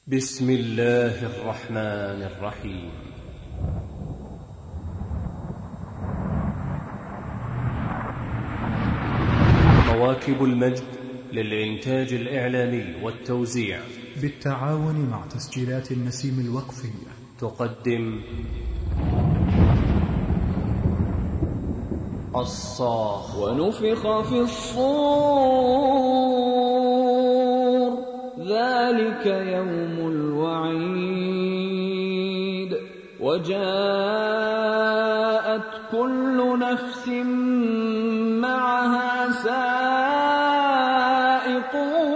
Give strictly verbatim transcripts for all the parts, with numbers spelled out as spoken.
بسم الله الرحمن الرحيم. مواكب المجد للإنتاج الإعلامي والتوزيع بالتعاون مع تسجيلات النسيم الوقفية تقدم الصاخ. ونفخ في الصور ذلك يوم الوعيد وجاءت كل نفس معها سائق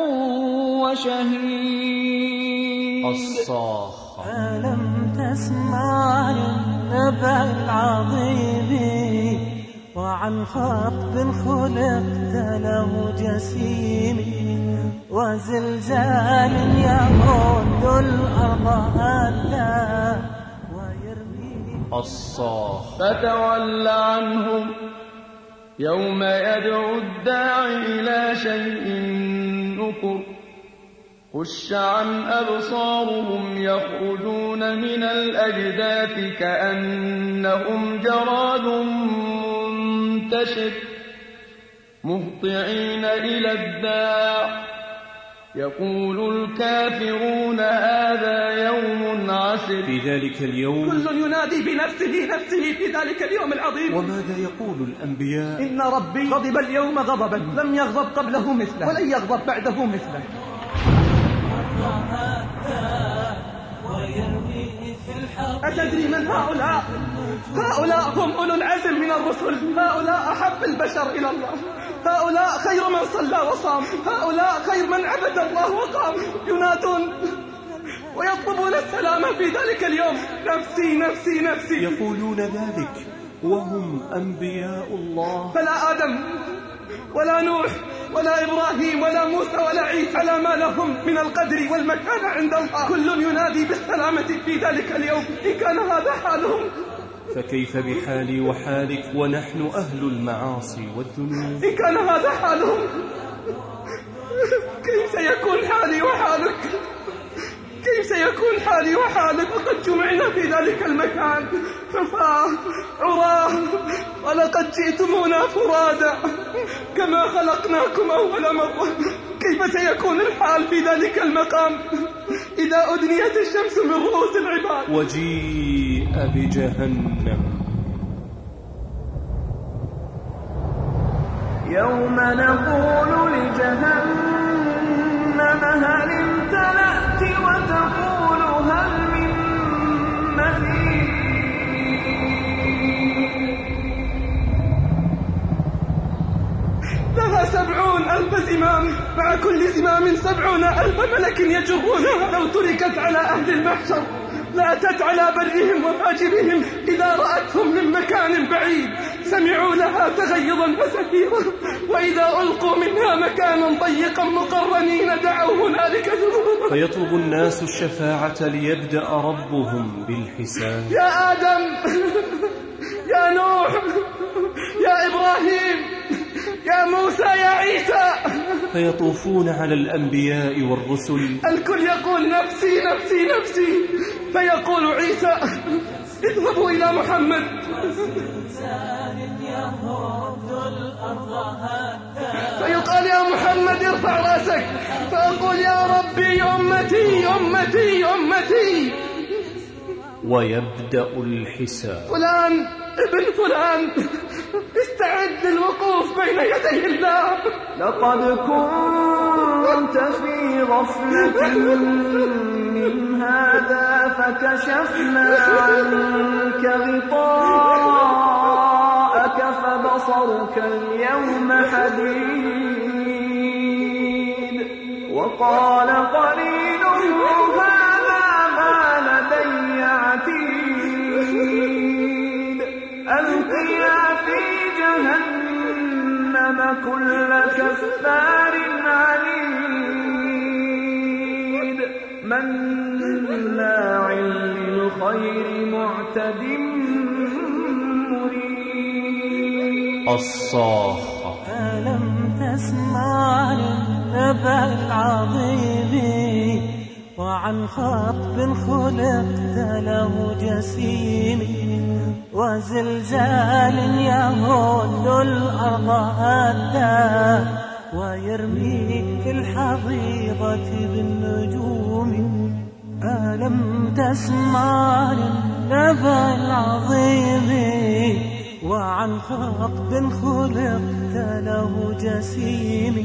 وشهيد. الصاخ. ألم تسمع النبأ العظيم وعن خطب خلقت له جسيم وزلزال يمد الأرض هلا ويرمي. الصاخ. فتول عنهم يوم يدعو الداعي إلى شيء نكر خش عن أبصارهم يخرجون من الأجداث كأنهم جراد منتشر مهطعين إلى الداع يقول الكافرون هذا يوم عسر. في ذلك اليوم كل ينادي بنفسه نفسه في ذلك اليوم العظيم. وماذا يقول الأنبياء؟ إن ربي غضب اليوم غضبا لم يغضب قبله مثله ولن يغضب بعده مثله. أتدري من هؤلاء؟ هؤلاء هم أولو العزم من الرسل، هؤلاء أحب البشر إلى الله، هؤلاء خير من صلى وصام، هؤلاء خير من عبد الله وقام، ينادون ويطلبون السلامة في ذلك اليوم. نفسي نفسي نفسي يقولون ذلك وهم أنبياء الله. فلا آدم ولا نوح ولا إبراهيم ولا موسى ولا عيسى على ما لهم من القدر والمكانة عند الله، كل ينادي بالسلامة في ذلك اليوم. إن كان هذا حالهم فكيف بحالي وحالك ونحن أهل المعاصي والذنوب؟ إن كان هذا حالهم كيف سيكون حالي وحالك؟ كيف سيكون حالي وحالك وقد جمعنا في ذلك المكان حفاة عراه ولقد جئتمونا فرادا كما خلقناكم أول مرة؟ كيف سيكون الحال في ذلك المقام إذا أدنيت الشمس من رؤوس العباد؟ وجيء بجهنم يوم نقول لجهنم هل امتلأت وتقول هل من مزيد. لها سبعون ألف زمام مع كل زمام سبعون ألف ملك يجرونها. لو تركت على أهل المحشر لأتت على برهم وفاجرهم إذا رأتهم من مكان بعيد سمعوا لها تغيظا وزفيرا وإذا ألقوا منها مكانا ضيقا مقرنين دعوا هنالك ثبورا. فيطلب الناس الشفاعة ليبدأ ربهم بالحساب. يا آدم يا نوح يا إبراهيم يا موسى يا عيسى. فيطوفون على الأنبياء والرسل الكل يقول نفسي نفسي نفسي. فيقول عيسى اذهبوا إلى محمد. فيقال يا محمد ارفع رأسك. فأقول يا ربي أمتي أمتي أمتي. ويبدأ الحساب. فلان ابن فلان استعد للوقوف بين يدي الله. لقد كنت في غفلة من هذا فكشفنا عنك غطاءك فبصرك اليوم حديد. وقال قرينه هذا ما لدي عتيد. ألقيا في جهنم كل كفار عنيد مناع للخير معتد مريد. الصاخ. ألم تسمع النبأ العظيم وعن خطب خلقت له جسيم وزلزال يهد الأرض هدا ويرمي في الحضيضة بالنجوم. ألم تسمع للنبأ العظيم وعن خطب خلقت له جسيم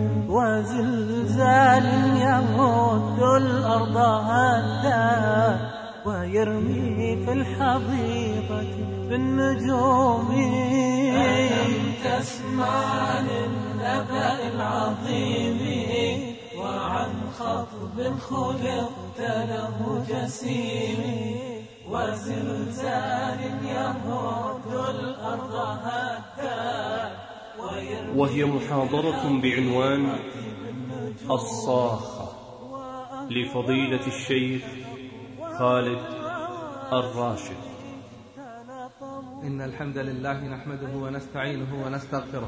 وزلزال يمد الأرض هدا ويرمي في الحضيضة بالنجوم. ألم تسمع للنبأ العظيم وعن خطب خلقت له جسيم وزلزال يمد الأرض هدا. وهي محاضرة بعنوان الصاخة لفضيلة الشيخ خالد الراشد. إن الحمد لله نحمده ونستعينه ونستغفره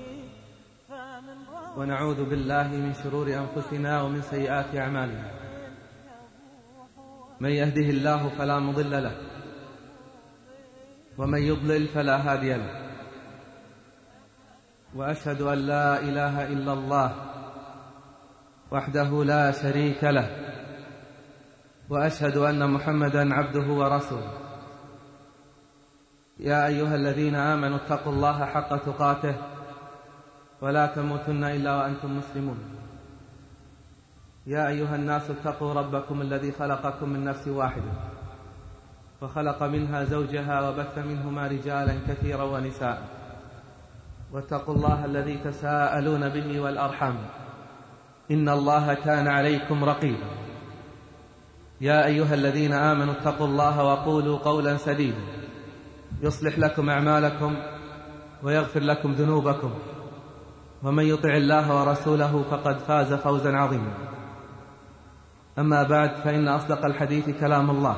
ونعوذ بالله من شرور أنفسنا ومن سيئات أعمالنا. من يهده الله فلا مضل له ومن يضلل فلا هادي له. وأشهد أن لا إله إلا الله وحده لا شريك له وأشهد أن محمدا عبده ورسوله. يا أيها الذين آمنوا اتقوا الله حق تقاته ولا تموتن إلا وأنتم مسلمون. يا أيها الناس اتقوا ربكم الذي خلقكم من نفس واحدة وخلق منها زوجها وبث منهما رجالا كثيرا ونساء واتقوا الله الذي تساءلون به والأرحام إن الله كان عليكم رقيبا. يا أيها الذين آمنوا اتقوا الله وقولوا قولا سديدا يصلح لكم أعمالكم ويغفر لكم ذنوبكم ومن يطع الله ورسوله فقد فاز فوزا عظيما. أما بعد فإن أصدق الحديث كلام الله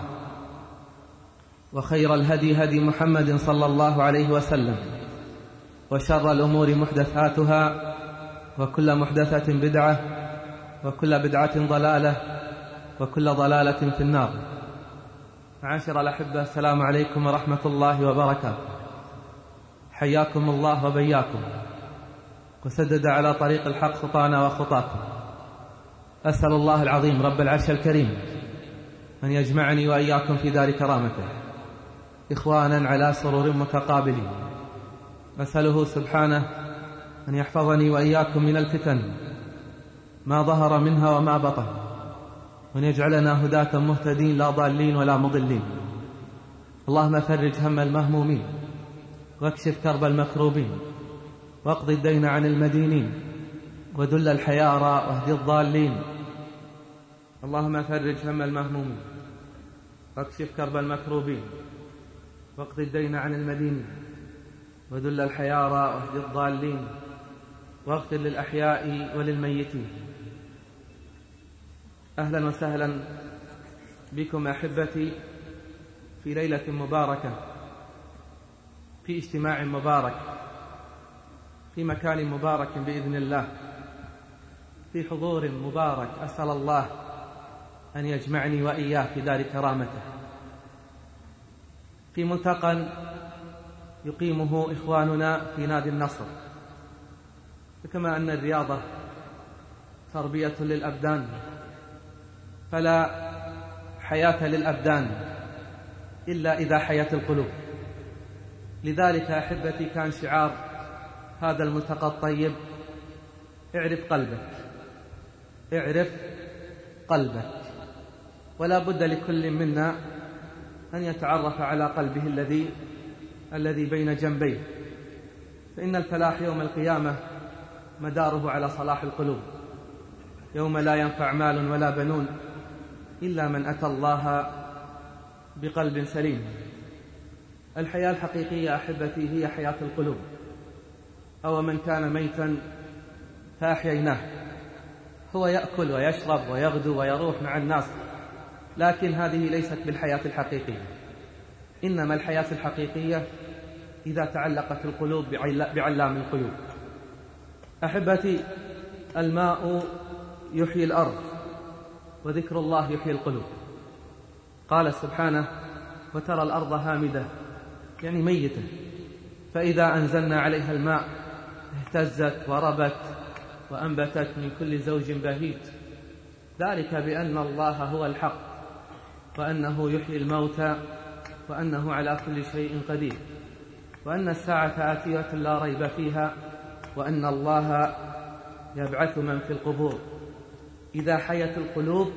وخير الهدي هدي محمد صلى الله عليه وسلم وشر الأمور محدثاتها وكل محدثة بدعة وكل بدعة ضلالة وكل ضلالة في النار. معاشر الأحبة، السلام عليكم ورحمة الله وبركاته. حياكم الله وبياكم وسدد على طريق الحق خطانا وخطاكم. أسأل الله العظيم رب العرش الكريم أن يجمعني وإياكم في دار كرامته إخوانا على سرور متقابلين. أسأله سبحانه أن يحفظني وإياكم من الفتن ما ظهر منها وما بطن وأن يجعلنا هداة مهتدين لا ضالين ولا مضلين. اللهم فرج هم المهمومين واكشف كرب المكروبين واقض الدين عن المدينين ودل الحيارى واهد الضالين. اللهم فرج هم المهمومين واكشف كرب المكروبين واقض الدين عن المدينين ودل الحيارى واهد الضالين واغفر للأحياء وللميتين. أهلا وسهلا بكم أحبتي في ليلة مباركة، في اجتماع مبارك، في مكان مبارك بإذن الله، في حضور مبارك. أسأل الله أن يجمعني وإياه في دار كرامته، في ملتقى يقيمه إخواننا في نادي النصر. فكما أن الرياضة تربية للأبدان فلا حياة للأبدان إلا إذا حياة القلوب. لذلك أحبتي كان شعار هذا الملتقى الطيب: اعرف قلبك، اعرف قلبك. ولا بد لكل منا أن يتعرف على قلبه الذي الذي بين جنبيه، فإن الفلاح يوم القيامة مداره على صلاح القلوب، يوم لا ينفع مال ولا بنون إلا من أتى الله بقلب سليم. الحياة الحقيقية أحبتي هي حياة القلوب. أو من كان ميتا فأحييناه. هو يأكل ويشرب ويغدو ويروح مع الناس، لكن هذه ليست بالحياة الحقيقية. إنما الحياة الحقيقية إذا تعلقت القلوب بعلام القلوب. أحبتي، الماء يحيي الأرض وذكر الله يحيي القلوب. قال سبحانه: وترى الأرض هامدة، يعني ميتة، فإذا أنزلنا عليها الماء اهتزت وربت وأنبتت من كل زوج بهيج، ذلك بأن الله هو الحق، وأنه يحيي الموتى، وأنه على كل شيء قدير، وأن الساعة آتية لا ريب فيها، وأن الله يبعث من في القبور. إذا حيت القلوب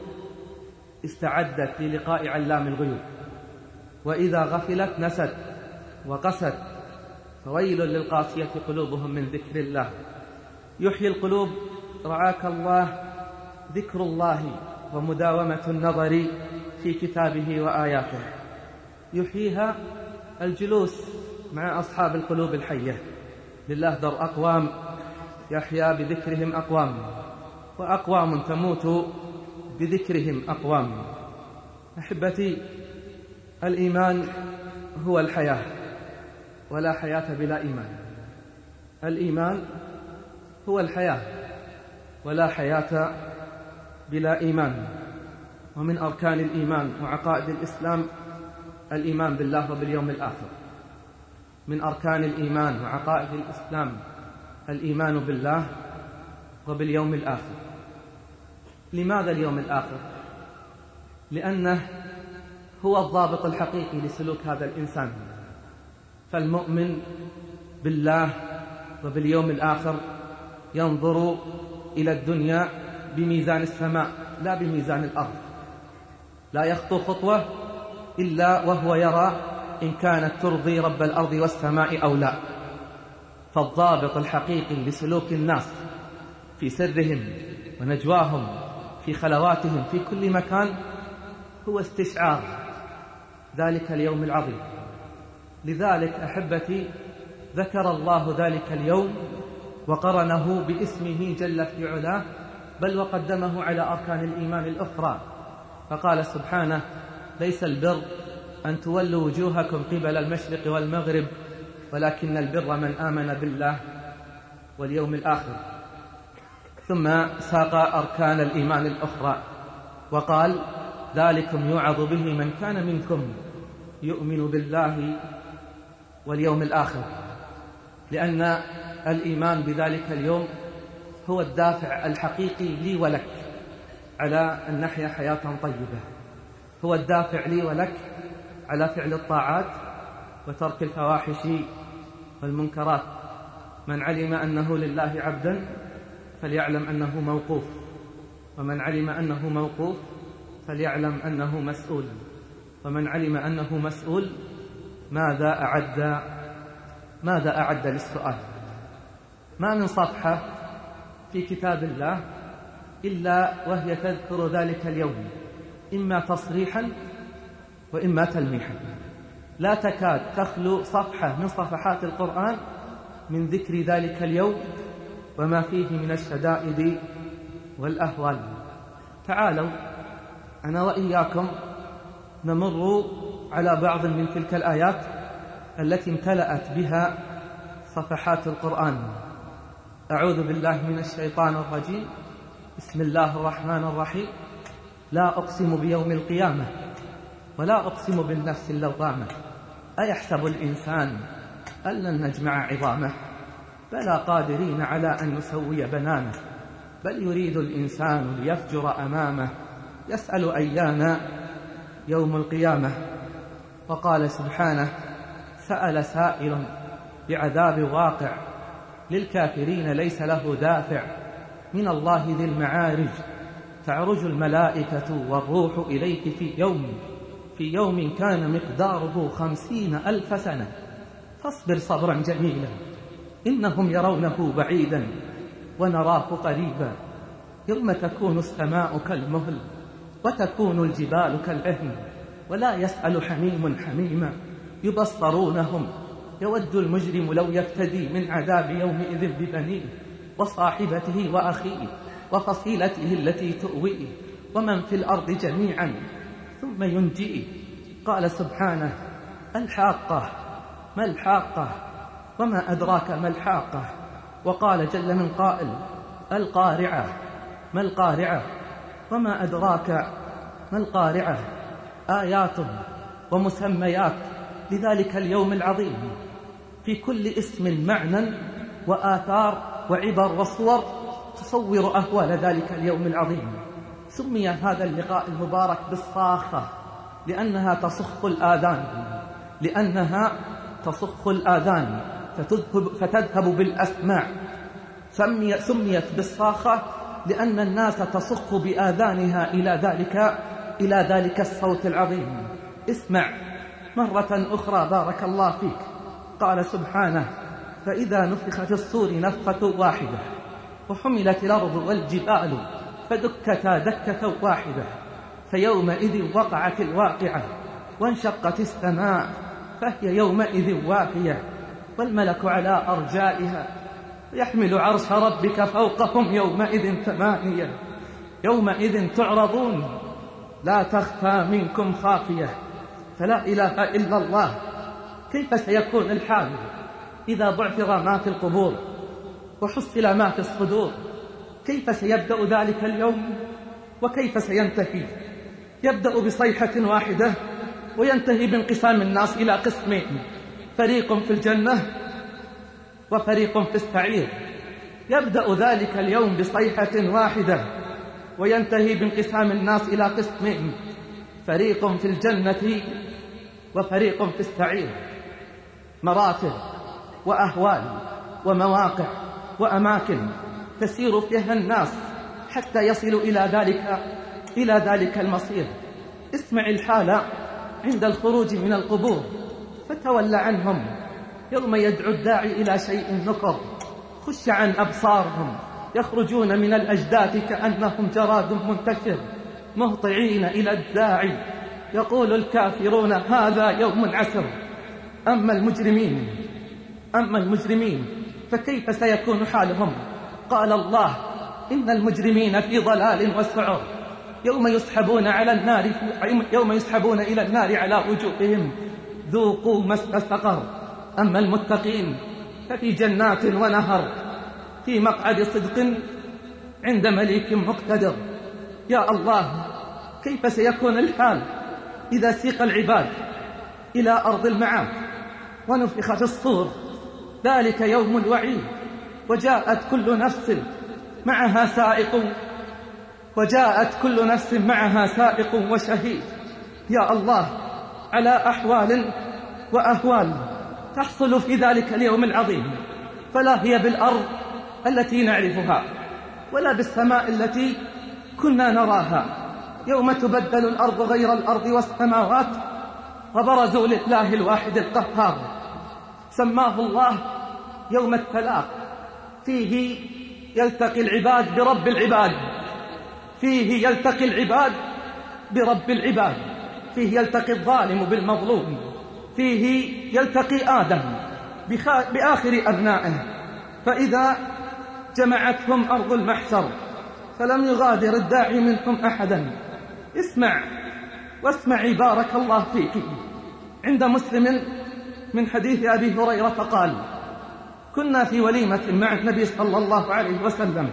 استعدت للقاء علام الغيوب، وإذا غفلت نست وقست، فويل للقاسية قلوبهم من ذكر الله. يحيي القلوب رعاك الله ذكر الله ومداومة النظر في كتابه وآياته. يحييها الجلوس مع أصحاب القلوب الحية. لله در أقوام يحيا بذكرهم أقوام، وأقوام تموت بذكرهم أقوام. أحبتي، الإيمان هو الحياة، ولا حياة بلا إيمان. الإيمان هو الحياة، ولا حياة بلا إيمان. ومن أركان الإيمان وعقائد الإسلام الإيمان بالله وباليوم الآخر. من أركان الإيمان وعقائد الإسلام الإيمان بالله وباليوم الآخر. لماذا اليوم الآخر؟ لأنه هو الضابط الحقيقي لسلوك هذا الإنسان. فالمؤمن بالله وباليوم الآخر ينظر إلى الدنيا بميزان السماء لا بميزان الأرض. لا يخطو خطوة إلا وهو يرى إن كانت ترضي رب الأرض والسماء أو لا. فالضابط الحقيقي لسلوك الناس في سرهم ونجواهم في خلواتهم في كل مكان هو استشعار ذلك اليوم العظيم. لذلك أحبتي ذكر الله ذلك اليوم وقرنه باسمه جل في علاه، بل وقدمه على أركان الإيمان الأخرى، فقال سبحانه: ليس البر أن تولوا وجوهكم قبل المشرق والمغرب، ولكن البر من آمن بالله واليوم الآخر. ثم ساق أركان الإيمان الأخرى وقال: ذلكم يوعظ به من كان منكم يؤمن بالله واليوم الآخر. لأن الإيمان بذلك اليوم هو الدافع الحقيقي لي ولك على أن نحيا حياة طيبة، هو الدافع لي ولك على فعل الطاعات وترك الفواحش والمنكرات. من علم أنه لله عبدا فليعلم أنه موقوف، ومن علم أنه موقوف فليعلم أنه مسؤول، ومن علم أنه مسؤول ماذا أعد ماذا أعد للسؤال. ما من صفحة في كتاب الله إلا وهي تذكر ذلك اليوم، إما تصريحا وإما تلميحا. لا تكاد تخلو صفحة من صفحات القرآن من ذكر ذلك اليوم وما فيه من الشدائد والأهوال. تعالوا أنا وإياكم نمر على بعض من تلك الآيات التي امتلأت بها صفحات القرآن. أعوذ بالله من الشيطان الرجيم. بسم الله الرحمن الرحيم. لا أقسم بيوم القيامة ولا أقسم بالنفس اللوامة أيحسب الإنسان أن لن نجمع عظامه بلى قادرين على أن نسوي بنانه بل يريد الإنسان ليفجر أمامه يسأل أيان يوم القيامة. وقال سبحانه: سأل سائل بعذاب واقع للكافرين ليس له دافع من الله ذي المعارج تعرج الملائكة والروح إليك في يوم في يوم كان مقداره خمسين ألف سنة فاصبر صبرا جميلا إنهم يرونه بعيدا ونراه قريبا يوم تكون السماء كالمهل وتكون الجبال كالعهن ولا يسأل حميم حميما يبصرونهم يود المجرم لو يفتدي من عذاب يومئذ ببنيه وصاحبته وأخيه وفصيلته التي تؤويه ومن في الأرض جميعا ثم ينجئه. قال سبحانه: الحاقة ما الحاقة وما أدراك ما الحاقة. وقال جل من قائل: القارعة ما القارعة وما أدراك ما القارعة، آيات ومسميات لذلك اليوم العظيم، في كل اسم معنى وآثار وعبر وصور تصور أهوال ذلك اليوم العظيم. سمي هذا اللقاء المبارك بالصاخة لأنها تصخ الآذان، لأنها تصخ الآذان فتذهب, فتذهب بالأسماع. سمي سميت بالصاخة لأن الناس تصخ بآذانها إلى ذلك إلى ذلك الصوت العظيم. اسمع مرة أخرى بارك الله فيك. قال سبحانه: فإذا نفخ في الصور نفخة واحدة وحملت الأرض والجبال فدكتا دكة واحدة فيومئذ وقعت الواقعة وانشقت السماء فهي يومئذ واهية والملك على أرجائها يحمل عرش ربك فوقهم يومئذ ثمانية يومئذ تعرضون لا تخفى منكم خافية. فلا إله إلا الله، كيف سيكون الحال إذا بعثر ما في القبور وحصل ما في الصدور؟ كيف سيبدأ ذلك اليوم وكيف سينتهي؟ يبدأ بصيحة واحدة وينتهي بانقسام الناس إلى قسمين، فريق في الجنة وفريق في السعير. يبدأ ذلك اليوم بصيحة واحدة وينتهي بانقسام الناس إلى قسمين، فريق في الجنة وفريق في السعير. مراتب وأهوال ومواقع وأماكن تسير فيها الناس حتى يصلوا إلى ذلك إلى ذلك المصير. اسمع الحال عند الخروج من القبور، فتول عنهم يوم يدعو الداعي إلى شيء نكر، خش عن أبصارهم يخرجون من الأجداث كأنهم جراد منتشر مهطعين إلى الداعي يقول الكافرون هذا يوم عسر. أما المجرمين أما المجرمين فكيف سيكون حالهم؟ قال الله: إن المجرمين في ضلال وسعر يوم يسحبون على النار يوم يسحبون إلى النار على وجوههم ذوقوا مس سقر. أما المتقين ففي جنات ونهر في مقعد صدق عند مليك مقتدر. يا الله، كيف سيكون الحال إذا سيق العباد إلى أرض المعاد ونفخ في الصور؟ ذلك يوم الوعيد، وجاءت كل نفس معها سائق وجاءت كل نفس معها سائق وشهيد. يا الله، على أحوال وأهوال تحصل في ذلك اليوم العظيم، فلا هي بالأرض التي نعرفها ولا بالسماء التي كنا نراها. يوم تبدل الأرض غير الأرض والسماوات وبرزوا لله الواحد القهار. سماه الله يوم التلاق، فيه يلتقي العباد برب العباد فيه يلتقي العباد برب العباد فيه يلتقي الظالم بالمظلوم، فيه يلتقي آدم بآخر أبنائه. فإذا جمعتهم أرض المحشر فلم يغادر الداعي منهم أحدا. اسمع واسمعي بارك الله فيك. عند مسلم من حديث أبي هريرة قال: كنا في وليمة مع النبي صلى الله عليه وسلم،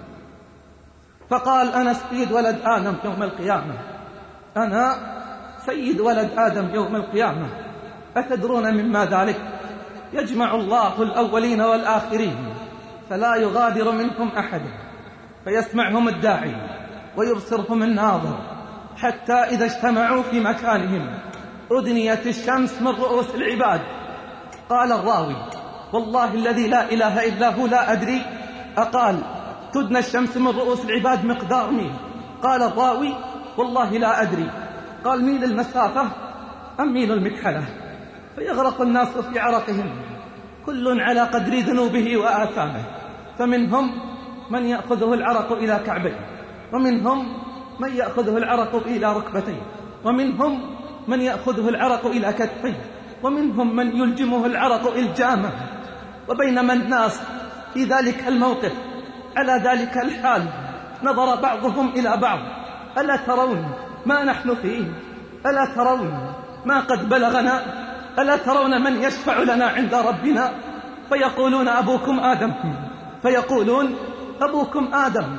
فقال: أنا سيد ولد آدم يوم القيامة أنا سيد ولد آدم يوم القيامة أتدرون مما ذلك؟ يجمع الله الأولين والآخرين فلا يغادر منهم أحد، فيسمعهم الداعي ويبصرهم الناظر، حتى إذا اجتمعوا في مكانهم أدنيت الشمس من رؤوس العباد. قال الراوي: والله الذي لا إله إلا هو لا أدري أقال تدنى الشمس من رؤوس العباد مقدار ميل؟ قال الراوي: والله لا أدري. قال: ميل المسافة أم ميل المكحلة؟ فيغرق الناس في عرقهم كل على قدر ذنوبه وآثامه، فمنهم من يأخذه العرق إلى كعبيه، ومنهم من يأخذه العرق إلى ركبتيه، ومنهم من يأخذه العرق إلى كتفيه، ومنهم من يلجمه العرق إلجامه. وبينما الناس في ذلك الموقف على ذلك الحال نظر بعضهم إلى بعض: ألا ترون ما نحن فيه؟ ألا ترون ما قد بلغنا؟ ألا ترون من يشفع لنا عند ربنا؟ فيقولون: أبوكم آدم فيقولون: أبوكم آدم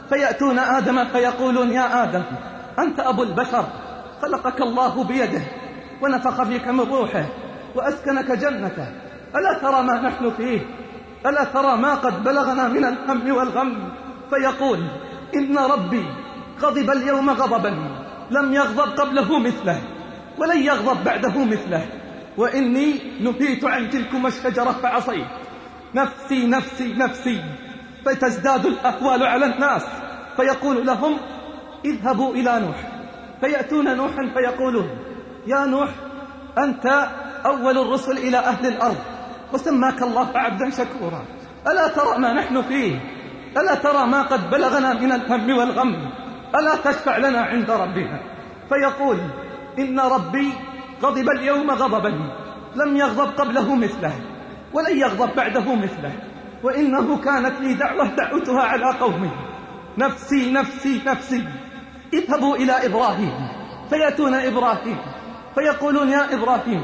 فيأتون آدم فيقولون يا آدم أنت أبو البشر، خلقك الله بيده ونفخ فيك من روحه وأسكنك جنته، ألا ترى ما نحن فيه؟ ألا ترى ما قد بلغنا من الهم والغم؟ فيقول إن ربي غضب اليوم غضبا لم يغضب قبله مثله ولن يغضب بعده مثله، وإني نهيت عن تلكم الشجرة فعصيت، نفسي نفسي نفسي. فتزداد الأهوال على الناس، فيقول لهم اذهبوا إلى نوح، فيأتون نوحا فيقولون يا نوح أنت أول الرسل إلى أهل الأرض وسماك الله عبدا شكورا، ألا ترى ما نحن فيه؟ ألا ترى ما قد بلغنا من الهم والغم؟ ألا تشفع لنا عند ربنا؟ فيقول إن ربي غضب اليوم غضبا لم يغضب قبله مثله ولن يغضب بعده مثله، وإنه كانت لي دعوة دعوتها على قومي، نفسي نفسي نفسي. اذهبوا إلى إبراهيم، فيأتون إبراهيم فيقولون يا إبراهيم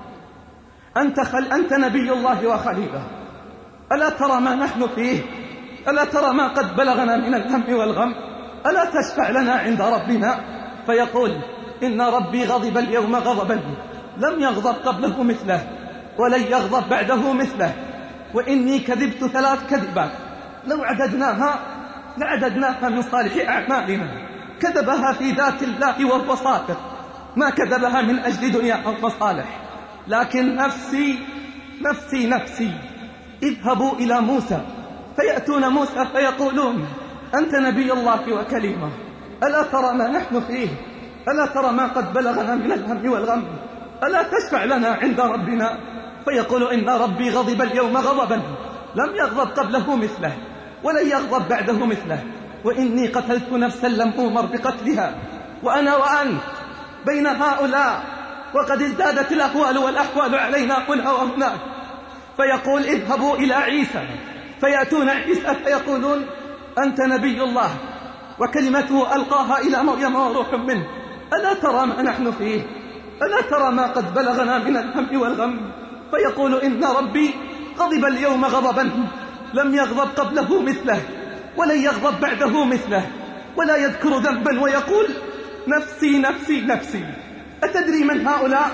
أنت, خل أنت نبي الله وخليله، ألا ترى ما نحن فيه؟ ألا ترى ما قد بلغنا من الهم والغم؟ ألا تشفع لنا عند ربنا؟ فيقول إن ربي غضب اليوم غضبا لم يغضب قبله مثله ولن يغضب بعده مثله، وإني كذبت ثلاث كذبات لو عددناها لعددناها من صالح أعمالنا. كذبها في ذات الله وهو صادق، ما كذبها من أجل دنيا أو مصالح، لكن نفسي نفسي نفسي. اذهبوا إلى موسى، فيأتون موسى فيقولون أنت نبي الله وكلمه، ألا ترى ما نحن فيه؟ ألا ترى ما قد بلغنا من الهم والغم؟ ألا تشفع لنا عند ربنا؟ فيقول إن ربي غضب اليوم غضبا لم يغضب قبله مثله ولن يغضب بعده مثله، وإني قتلت نفسا لم أؤمر بقتلها وأنا وأنت بين هؤلاء، وقد ازدادت الأهوال والأحوال علينا هنا وهناك. فيقول اذهبوا إلى عيسى، فيأتون عيسى فيقولون أنت نبي الله وكلمته ألقاها إلى مريم وروح منه، ألا ترى ما نحن فيه؟ ألا ترى ما قد بلغنا من الهم والغم؟ فيقول إن ربي غضب اليوم غضبا لم يغضب قبله مثله ولن يغضب بعده مثله، ولا يذكر ذنبا ويقول نفسي نفسي نفسي. أتدري من هؤلاء؟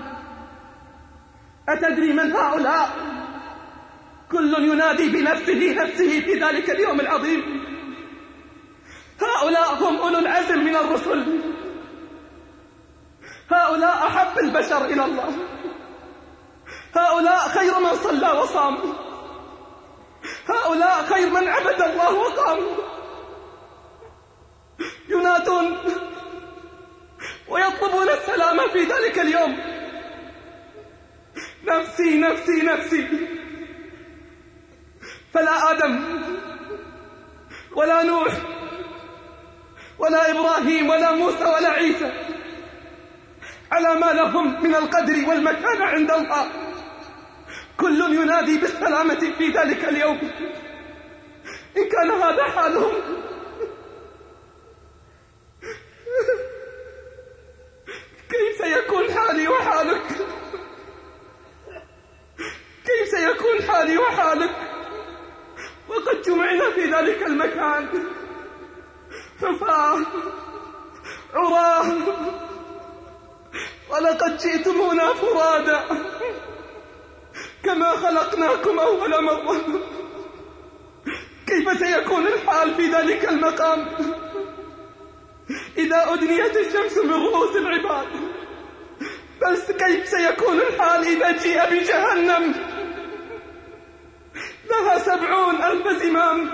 أتدري من هؤلاء؟ كل ينادي بنفسه نفسه في ذلك اليوم العظيم. هؤلاء هم أولو العزم من الرسل، هؤلاء أحب البشر إلى الله، هؤلاء خير من صلى وصام، هؤلاء خير من عبد الله وقام. ينادون ويطلبون السلام في ذلك اليوم، نفسي نفسي نفسي. فلا آدم ولا نوح ولا إبراهيم ولا موسى ولا عيسى على ما لهم من القدر والمكان عند الله، كل ينادي بالسلامة في ذلك اليوم. إن كان هذا حالهم كيف سيكون حالي وحالك؟ كيف سيكون حالي وحالك وقد جمعنا في ذلك المكان حفاة عراه، ولقد جئتمونا فرادا كما خلقناكم أول مرة؟ كيف سيكون الحال في ذلك المقام إذا أدنيت الشمس من رؤوس العباد؟ بس كيف سيكون الحال إذا جيء بجهنم لها سبعون ألف زمام،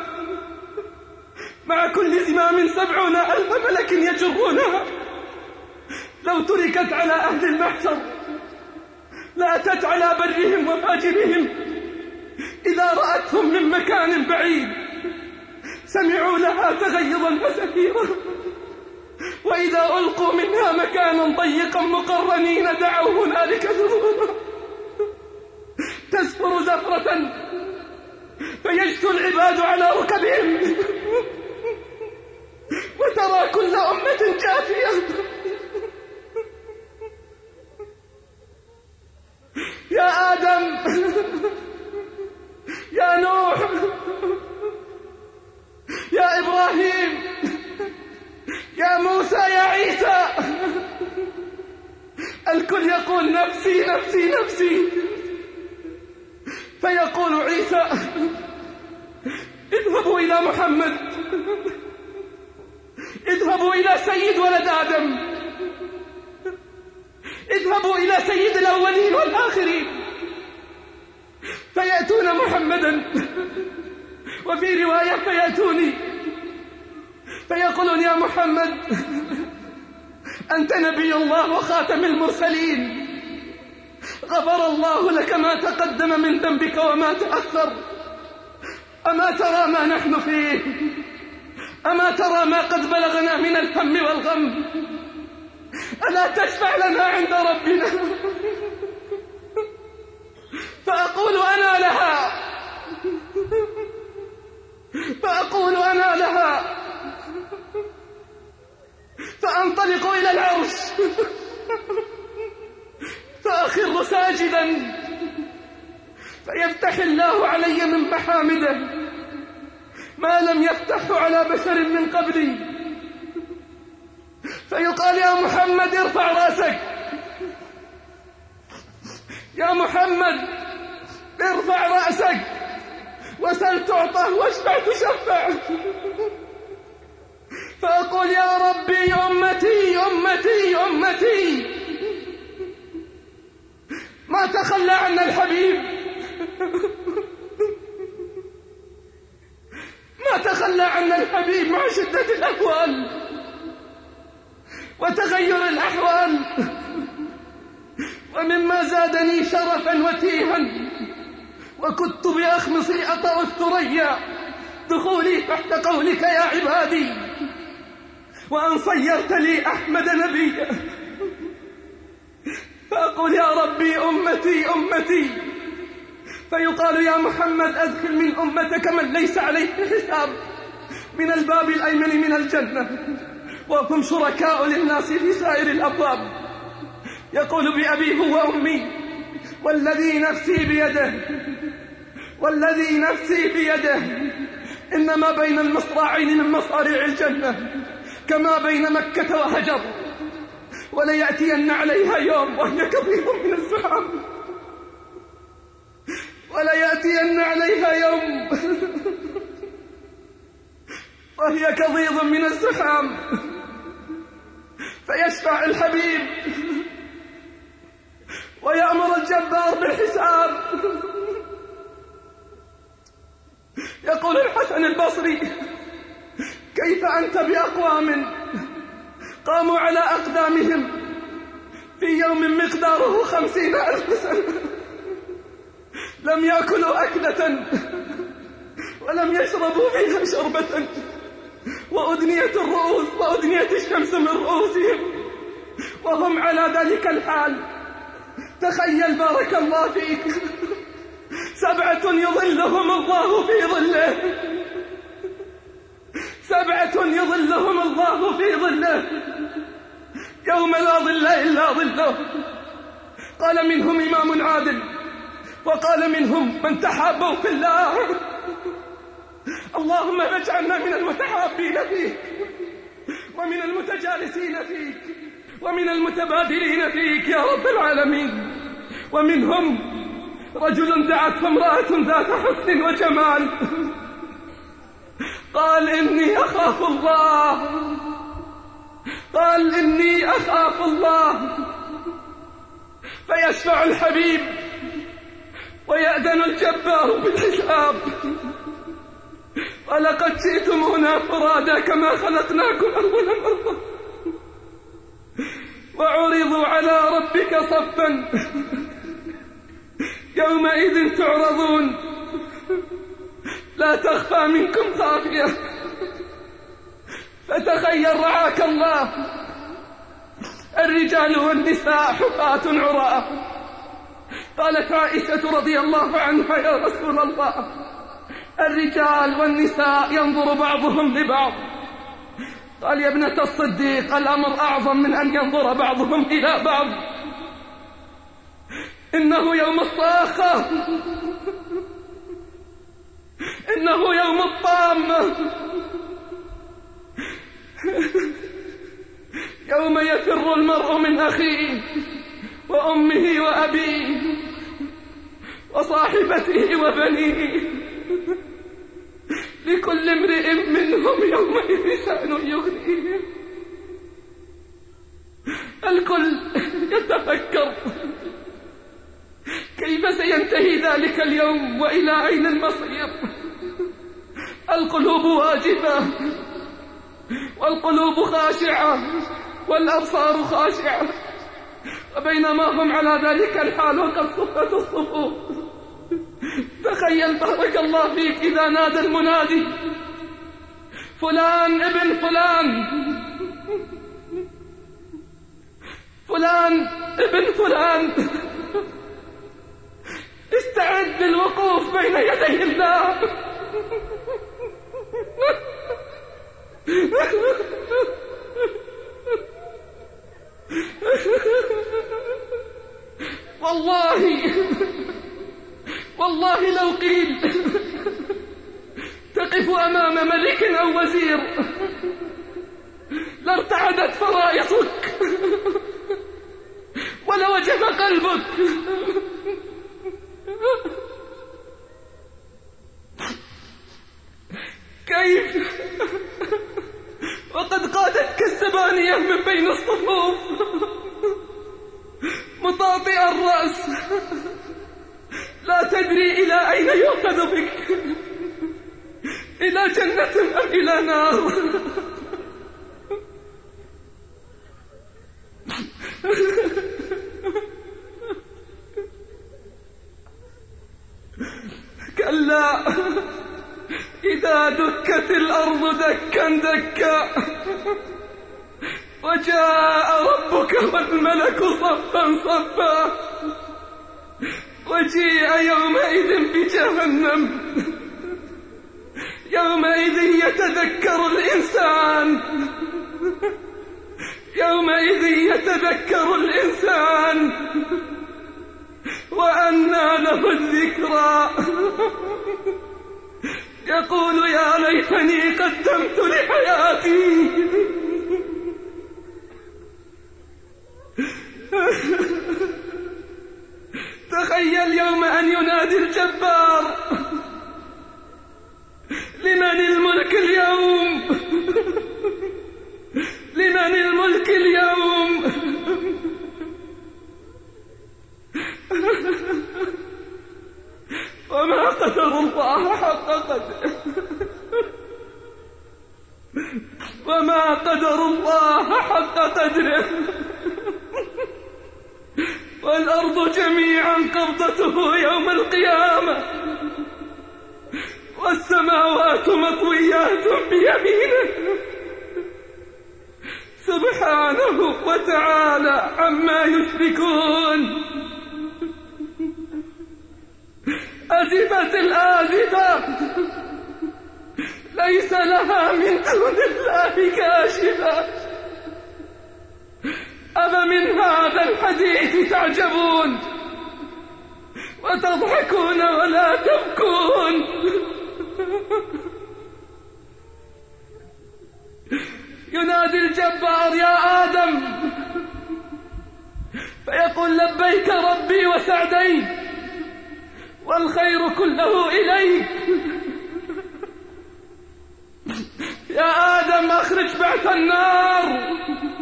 مع كل زمام سبعون ألف ملك يجرونها؟ لو تركت على أهل المحشر لأتت على برهم وفاجرهم، إذا رأتهم من مكان بعيد سمعوا لها تغيظا وزفيرا، وإذا ألقوا منها مكانا ضيقا مقرنين دعوا هنالك ثبورا. تزفر زفرة فيجثو العباد على ركبهم، وترى كل أمة جاثية. يا آدم، يا نوح، يا إبراهيم، والكل يقول نفسي نفسي نفسي. فيقول عيسى اذهبوا إلى محمد، اذهبوا إلى سيد ولد آدم، اذهبوا إلى سيد الأولين والآخرين. فيأتون محمدا، وفي رواية فيأتوني فيقولون يا محمد أنت نبي الله وخاتم المرسلين، غفر الله لك ما تقدم من ذنبك وما تأخر، أما ترى ما نحن فيه؟ أما ترى ما قد بلغنا من الهم والغم؟ ألا تشفع لنا عند ربنا؟ فأقول أنا لها، فأقول أنا لها، فأنطلق إلى العرش فأخر ساجدا، فيفتح الله علي من محامده ما لم يفتحه على بشر من قبلي، فيقال يا محمد ارفع رأسك، يا محمد ارفع رأسك وسل تعطى واشفع تشفع. فأقول يا ربي أمتي أمتي أمتي، ما تخلى عنا الحبيب، ما تخلى عنا الحبيب مع شدة الأهوال وتغير الأحوال. ومما زادني شرفا وتيها وكنت بأخمصي أطأ الثريا دخولي تحت قولك يا عبادي، وأن صيرت لي أحمد نبيا. فأقول يا ربي أمتي أمتي، فيقال يا محمد أدخل من أمتك من ليس عليه حساب من الباب الأيمن من الجنة، وهم شركاء للناس في سائر الأبواب. يقول بأبيه وأمي والذي نفسي بيده، والذي نفسي بيده، إنما بين المصراعين من مصاريع الجنة كما بين مكة وهجر، وليأتين عليها يوم وهي كظيظ من الزحام، وليأتين عليها يوم وهي كظيظ من الزحام، فيشفع الحبيب ويأمر الجبار بالحساب. يقول الحسن البصري كيف أنت بأقوام قاموا على أقدامهم في يوم مقداره خمسين ألف سنة، لم يأكلوا أكلة ولم يشربوا فيها شربة، وأدنيت الرؤوس وأدنيت الشمس من رؤوسهم وهم على ذلك الحال. تخيل بارك الله فيك سبعة يظلهم الله في ظله، سبعة يظلهم الله في ظله يوم لا ظل إلا ظله. قال منهم إمام عادل، وقال منهم من تحابوا في الله. اللهم اجعلنا من المتحابين فيك، ومن المتجالسين فيك، ومن المتبادلين فيك يا رب العالمين. ومنهم رجل دعته امرأة ذات حسن وجمال، قال إني أخاف الله، قال إني أخاف الله. فيشفع الحبيب ويأذن الجبار بالحساب. ولقد جئتمونا فرادا كما خلقناكم أول مرة، وعرضوا على ربك صفا يومئذ تعرضون لا تخفى منكم خافية. فتخيل رعاك الله الرجال والنساء حفاة عراة. قالت عائشة رضي الله عنها يا رسول الله الرجال والنساء ينظر بعضهم لبعض. قال يا ابنة الصديق الأمر أعظم من أن ينظر بعضهم إلى بعض، إنه يوم الصاخة، إنه يوم الطامة، يوم يفر المرء من أخيه وأمه وأبيه وصاحبته وبنيه، لكل امرئ منهم يومئذ شأن يغنيه. الكل يتفكر كيف سينتهي ذلك اليوم وإلى أين المصير. القلوب واجفة والقلوب خاشعة والأبصار خاشعة، وبينما هم على ذلك الحال وقد صفت الصفوف، تخيل بارك الله فيك إذا نادى المنادي فلان ابن فلان، فلان ابن فلان، استعد للوقوف بين يدي الله. والله والله لو قيل تقف أمام ملك أو وزير لارتعدت فرائصك ولوجف قلبك. كيف وقد قادتك الزبانية من بين الصفوف مطاطئ الرأس، لا تدري إلى أين يؤخذ بك، إلى جنة أم إلى نار. كلا إذا دكت الأرض دكا دكا وجاء ربك والملك صفا صفا وجيء يومئذ بجهنم، يومئذ يتذكر الإنسان، يومئذ يتذكر الإنسان وأنى له الذكرى، يقول يا ليتني قدمت لحياتي. تخيل يوم أن ينادي الجبار لمن الملك اليوم، لمن الملك اليوم. وما قدر الله حق قدره، وما قدر الله حق قدره. والأرض جميعا قبضته يوم القيامة والسماوات مطويات بيمينه سبحانه وتعالى عما يشركون. أزفت الآزفة ليس لها من دون الله كاشفة. أفمن هذا الحديث تعجبون وتضحكون ولا تبكون. ينادي الجبار يا آدم فيقول لبيك ربي وسعديك والخير كله إليك. يا آدم أخرج بعث النار،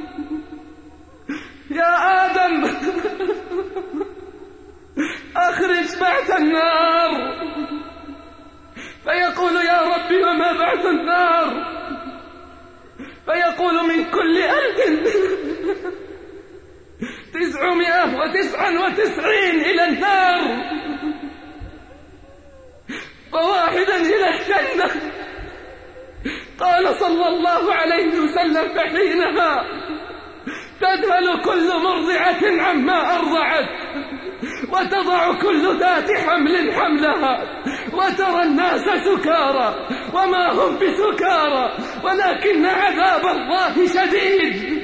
يا آدم أخرج بعث النار. فيقول يا ربي وما بعث النار؟ فيقول من كل ألف تسعمائة وتسعة وتسعين إلى النار وواحدا إلى الجنة. قال صلى الله عليه وسلم فحينها تذهل كل مرضعة عما أرضعت وتضع كل ذات حمل حملها وترى الناس سكارى وما هم بسكارى ولكن عذاب الله شديد.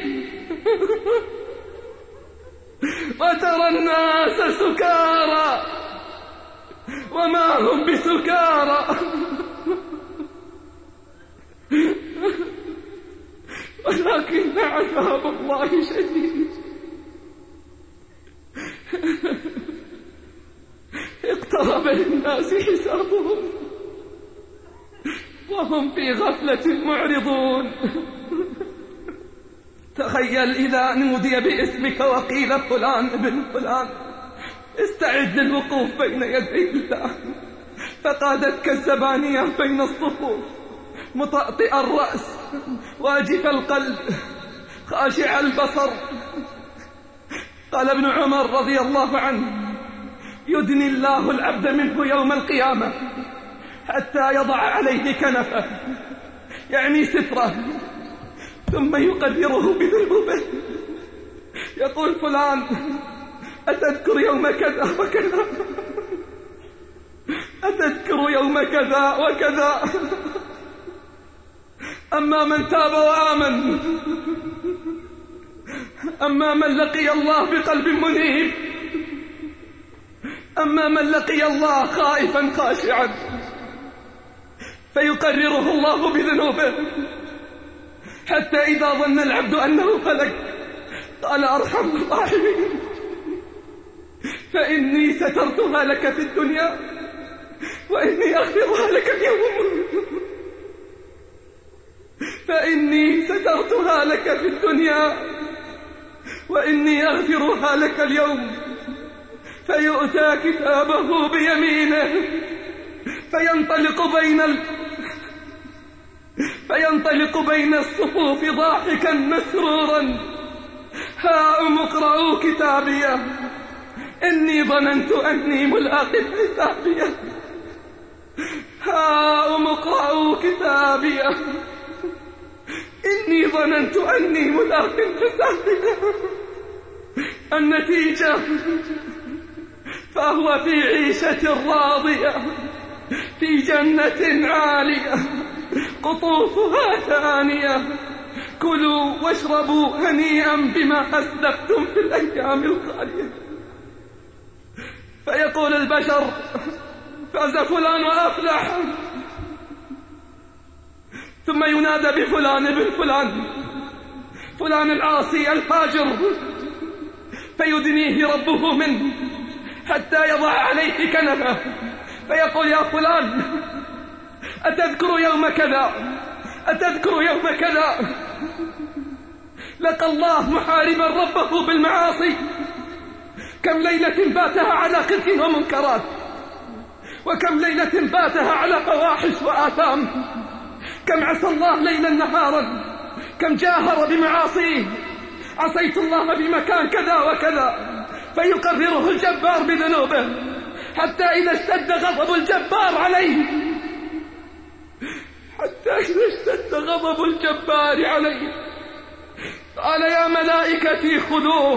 وترى الناس سكارى وما هم بسكارى ولكن عذاب الله شديد. للناس حسابهم وهم في غفلة معرضون. تخيل إذا نودي باسمك وقيل فلان ابن فلان استعد للوقوف بين يدي الله، فقادتك الزبانية بين الصفوف مطأطئ الرأس واجف القلب خاشع البصر. قال ابن عمر رضي الله عنه: يدني الله العبد منه يوم القيامة حتى يضع عليه كنفه، يعني ستره، ثم يقدره بذنوبه، يقول: فلان أتذكر يوم كذا وكذا، أتذكر يوم كذا وكذا. أما من تاب وآمن، أما من لقي الله بقلب منيب، أما من لقي الله خائفا خاشعا فيقرره الله بذنوبه، حتى إذا ظن العبد أنه هلك قال: أرحم الراحمين، فإني سترتها لك في الدنيا وإني أغفرها لك اليوم، فإني سترتها لك في الدنيا وإني أغفرها لك اليوم. فيؤتى كتابه بيمينه فينطلق بين ال... فينطلق بين الصفوف ضاحكا مسرورا: هاؤم اقرءوا كتابيه إني ظننت أني ملاق حسابيه، هاؤم اقرءوا كتابيه إني ظننت أني ملاق حسابيه. النتيجة فهو في عيشة راضية في جنة عالية قطوفها ثانية، كلوا واشربوا هنيئا بما أسلفتم في الأيام الخالية. فيقول البشر: فاز فلان وأفلح، ثم ينادى بفلان ابن فلان، فلان العاصي الفاجر، فيدنيه ربه منه حتى يضع عليه كنفه فيقول: يا فلان أتذكر يوم كذا، أتذكر يوم كذا. لقى الله محاربا ربه بالمعاصي، كم ليلة باتها على خزي ومنكرات، وكم ليلة باتها على فواحش وآثام، كم عصى الله ليلا نهارا، كم جاهر بمعاصيه: عصيت الله في مكان كذا وكذا، فيقرره الجبار بذنوبه، حتى إذا اشتد غضب الجبار عليه حتى إذا اشتد غضب الجبار عليه قال: يا ملائكتي خذوه،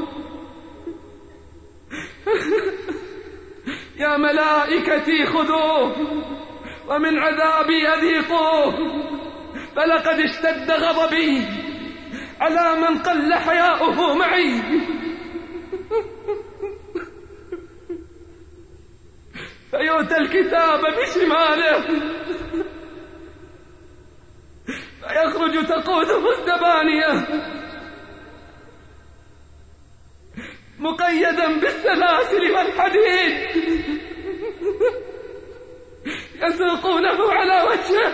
يا ملائكتي خذوه ومن عذابي أذيقوه، فلقد اشتد غضبي على من قل حياؤه معي. فيؤتى الكتاب بشماله فيخرج تقوده الزبانية مقيدا بالسلاسل والحديد، يسوقونه على وجهه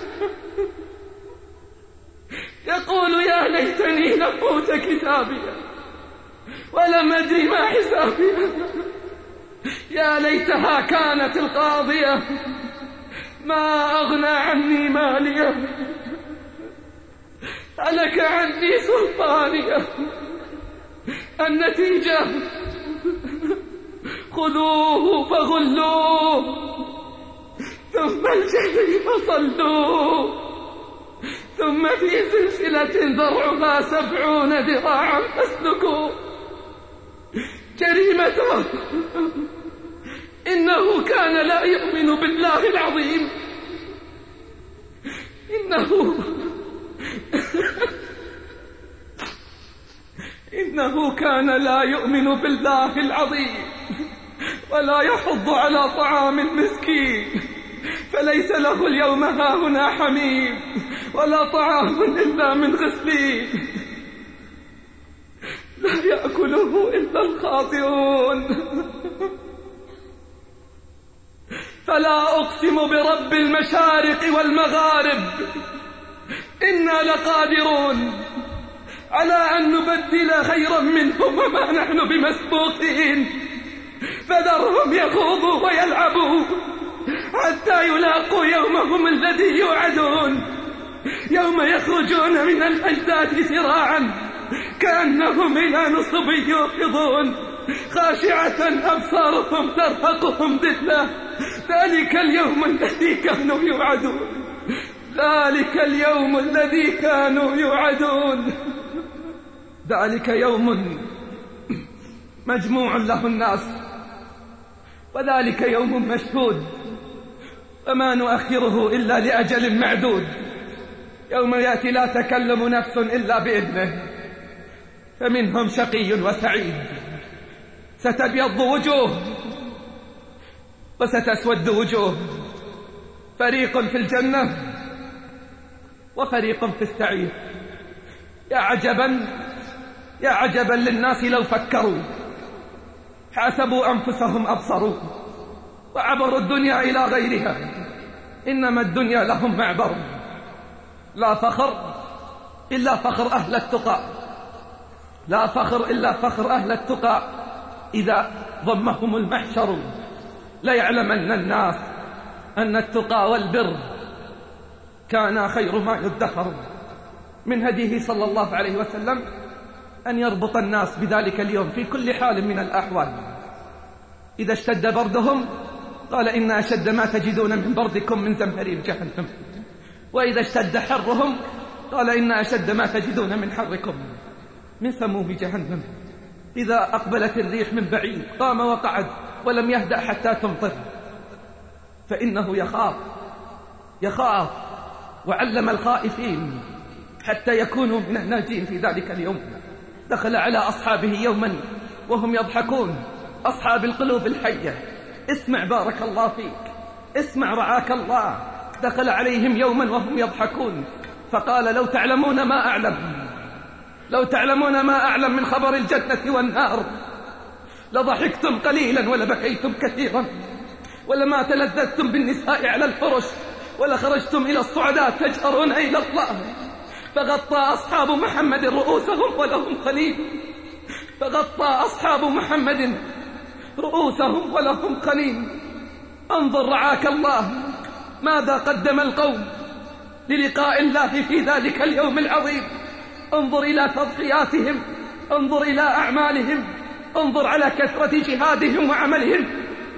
يقول: يا ليتني لم أوت كتابي ولم أدري ما حسابي، يا ليتها كانت القاضية ما أغنى عني مالية، هلك عني سلطانية. النتيجة خذوه فغلوه ثم الجحيم صلوه ثم في سلسلة ذرعها سبعون ذراعا فاسلكوه. جريمته إنه كان لا يؤمن بالله العظيم، إنه إنه كان لا يؤمن بالله العظيم ولا يحض على طعام المسكين، فليس له اليوم هاهنا حميم ولا طعام إلا من غسلين، لا يأكله إلا الخاطئون. فلا أقسم برب المشارق والمغارب إنا لقادرون على أن نبدل خيرا منهم وما نحن بمسبوقين فذرهم يخوضوا ويلعبوا حتى يلاقوا يومهم الذي يوعدون يوم يخرجون من الأجداث سراعا كأنهم إلى نصب يوفضون خاشعة أبصارهم ترهقهم ذلة ذلك اليوم الذي كانوا يوعدون ذلك اليوم الذي كانوا يوعدون ذلك يوم مجموع له الناس وذلك يوم مشهود وما نؤخره إلا لأجل معدود يوم يأتي لا تكلم نفس إلا بإذنه فمنهم شقي وسعيد ستبيض وجوه وستسود وجوه فريق في الجنة وفريق في السعير يا عجبا يا عجبا للناس لو فكروا حاسبوا أنفسهم أبصروا وعبروا الدنيا إلى غيرها إنما الدنيا لهم معبر لا فخر إلا فخر أهل التقى لا فخر إلا فخر أهل التقى إذا ضمهم المحشر ليعلمن الناس أن التقى والبر كان خير ما يدخر من هديه صلى الله عليه وسلم أن يربط الناس بذلك اليوم في كل حال من الأحوال إذا اشتد بردهم قال إن أشد ما تجدون من بردكم من زمهرير جهنم وإذا اشتد حرهم قال إن أشد ما تجدون من حركم من سموم جهنم إذا أقبلت الريح من بعيد قام وقعد ولم يهدأ حتى تمطر فإنه يخاف يخاف وعلم الخائفين حتى يكونوا من الناجين في ذلك اليوم دخل على أصحابه يوما وهم يضحكون أصحاب القلوب الحية اسمع بارك الله فيك اسمع رعاك الله دخل عليهم يوما وهم يضحكون فقال لو تعلمون ما أعلم لو تعلمون ما أعلم من خبر الجنة والنار لضحكتم قليلا ولبكيتم كثيرا ولما تلذذتم بالنساء على الفرش ولخرجتم إلى الصعداء تجأرون إلى الله فغطى أصحاب محمد رؤوسهم ولهم قليل فغطى أصحاب محمد رؤوسهم ولهم قليل انظر رعاك الله ماذا قدم القوم للقاء الله في ذلك اليوم العظيم انظر إلى تضحياتهم انظر إلى أعمالهم انظر على كثرة جهادهم وعملهم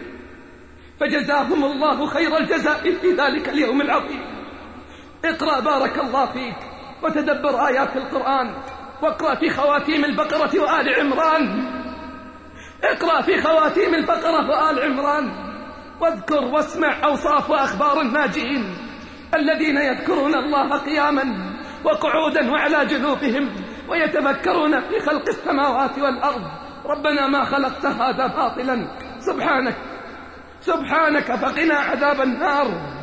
فجزاهم الله خير الجزاء في ذلك اليوم العظيم اقرأ بارك الله فيك وتدبر آيات القرآن واقرأ في خواتيم البقرة وآل عمران اقرأ في خواتيم البقرة وآل عمران واذكر واسمع أوصاف وأخبار الناجين الذين يذكرون الله قياما وقعودا وعلى جنوبهم ويتفكرون في خلق السماوات والأرض ربنا ما خلقت هذا باطلا سبحانك سبحانك فقنا عذاب النار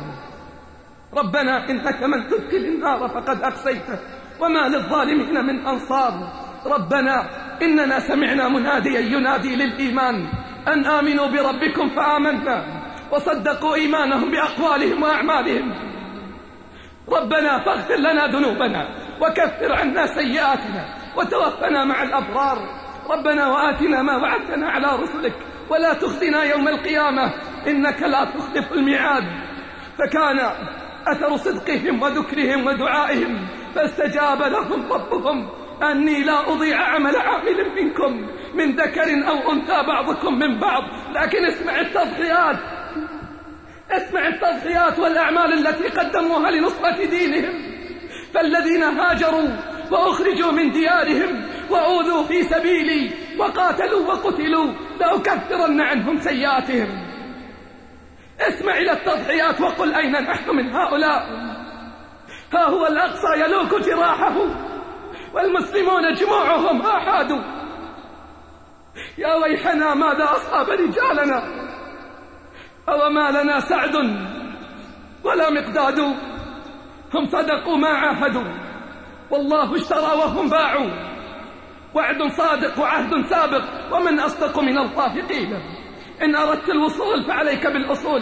ربنا إنك من تدخل النار فقد أقسيته وما للظالمين من أنصار ربنا إننا سمعنا مناديا ينادي للإيمان أن آمنوا بربكم فآمنا وصدقوا إيمانهم بأقوالهم وأعمالهم ربنا فاغفر لنا ذنوبنا وكفر عنا سيئاتنا وتوفنا مع الأبرار ربنا وآتنا ما وعدتنا على رسلك ولا تخزنا يوم القيامة إنك لا تخلف الميعاد فكان أثر صدقهم وذكرهم ودعائهم فاستجاب لهم ربهم أني لا أضيع عمل عامل منكم من ذكر أو أنثى بعضكم من بعض لكن اسمع التضحيات اسمع التضحيات والأعمال التي قدموها لنصرة دينهم فالذين هاجروا وأخرجوا من ديارهم وأوذوا في سبيلي وقاتلوا وقتلوا لأكفرن عنهم سيئاتهم اسمع إلى التضحيات وقل أين نحن من هؤلاء ها هو الأقصى يلوك جراحه والمسلمون جموعهم آحادوا يا ويحنا ماذا أصاب رجالنا أو ما لنا سعد ولا مقداد هم صدقوا ما عاهدوا والله اشترى وهم باعوا وعد صادق وعهد سابق ومن أصدق من الله قيلا إن أردت الوصول فعليك بالأصول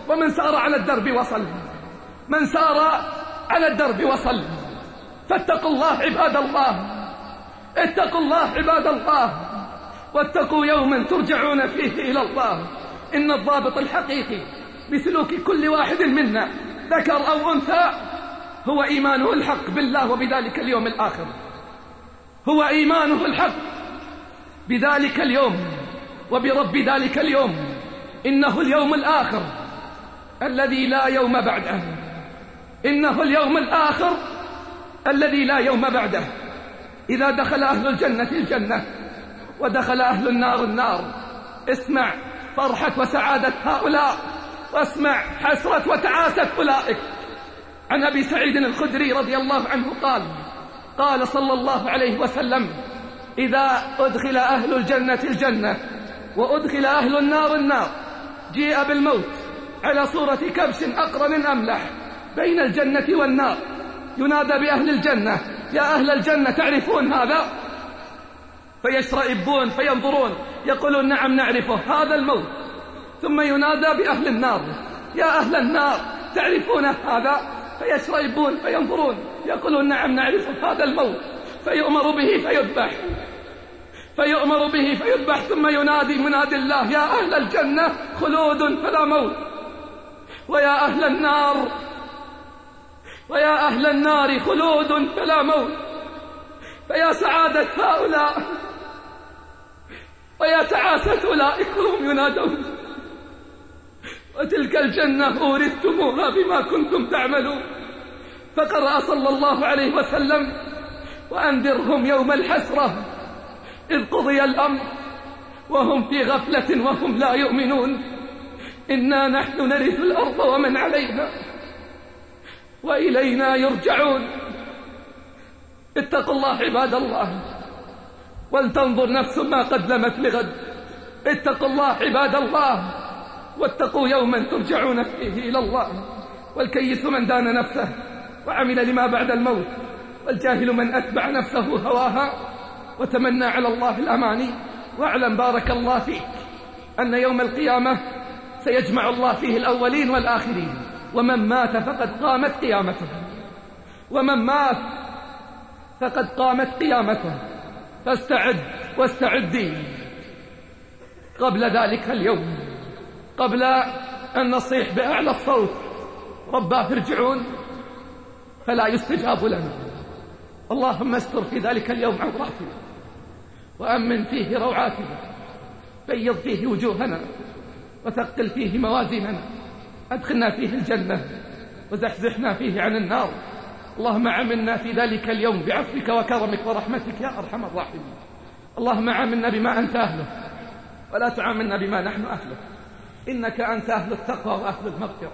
ومن سار على الدرب وصل، من سار على الدرب وصل. فاتقوا الله عباد الله، اتقوا الله عباد الله، واتقوا يوما ترجعون فيه إلى الله. إن الضابط الحقيقي بسلوك كل واحد منا ذكر أو أنثى هو إيمانه الحق بالله وبذلك اليوم الآخر، هو إيمانه الحق بذلك اليوم وبرب ذلك اليوم. إنه اليوم الآخر الذي لا يوم بعده، إنه اليوم الآخر الذي لا يوم بعده. إذا دخل أهل الجنة الجنة ودخل أهل النار النار، اسمع فرحة وسعادة هؤلاء، واسمع حسرة وتعاسة أولئك. عن أبي سعيد الخدري رضي الله عنه قال قال صلى الله عليه وسلم: إذا أدخل أهل الجنة الجنة وأدخل أهل النار النار، جيء بالموت على صورة كبش أقرن أملح بين الجنة والنار، ينادى بأهل الجنة: يا أهل الجنة تعرفون هذا؟ فيشرئبون فينظرون يقولون: نعم نعرفه، هذا الموت. ثم ينادى بأهل النار: يا أهل النار تعرفون هذا؟ فيشرئبون فينظرون يقولون: نعم نعرفه، هذا الموت. فيؤمر به فيذبح، فيؤمر به فيذبح. ثم ينادي مناد الله: يا أهل الجنة خلود فلا موت، ويا أهل النار ويا أهل النار خلود فلا موت. فيا سعادة هؤلاء ويا تعاسة أولئك وهم ينادون: وتلك الجنة أورثتموها بما كنتم تعملون. فقرأ صلى الله عليه وسلم: وأنذرهم يوم الحسرة إذ قضي الأمر وهم في غفلة وهم لا يؤمنون. إنا نحن نرث الأرض ومن عليها وإلينا يرجعون. اتقوا الله عباد الله، ولتنظر نفس ما قدمت لغد. اتقوا الله عباد الله، واتقوا يوما ترجعون فيه إلى الله. والكيس من دان نفسه وعمل لما بعد الموت، والجاهل من أتبع نفسه هواها وتمنى على الله الأماني. واعلم بارك الله فيك أن يوم القيامة سيجمع الله فيه الأولين والآخرين، ومن مات فقد قامت قيامته، ومن مات فقد قامت قيامته. فاستعد واستعدي قبل ذلك اليوم، قبل أن نصيح بأعلى الصوت: رباه ارجعون، فلا يستجاب لنا. اللهم استر في ذلك اليوم عوراتنا، وأمن فيه روعاتنا، بيض فيه وجوهنا، وثقل فيه موازيننا، أدخلنا فيه الجنة، وزحزحنا فيه عن النار. اللهم عاملنا في ذلك اليوم بعفوك وكرمك ورحمتك يا أرحم الراحمين. اللهم عاملنا بما أنت أهله، ولا تعاملنا بما نحن أهله، إنك أنت أهل التقوى وأهل المغفرة.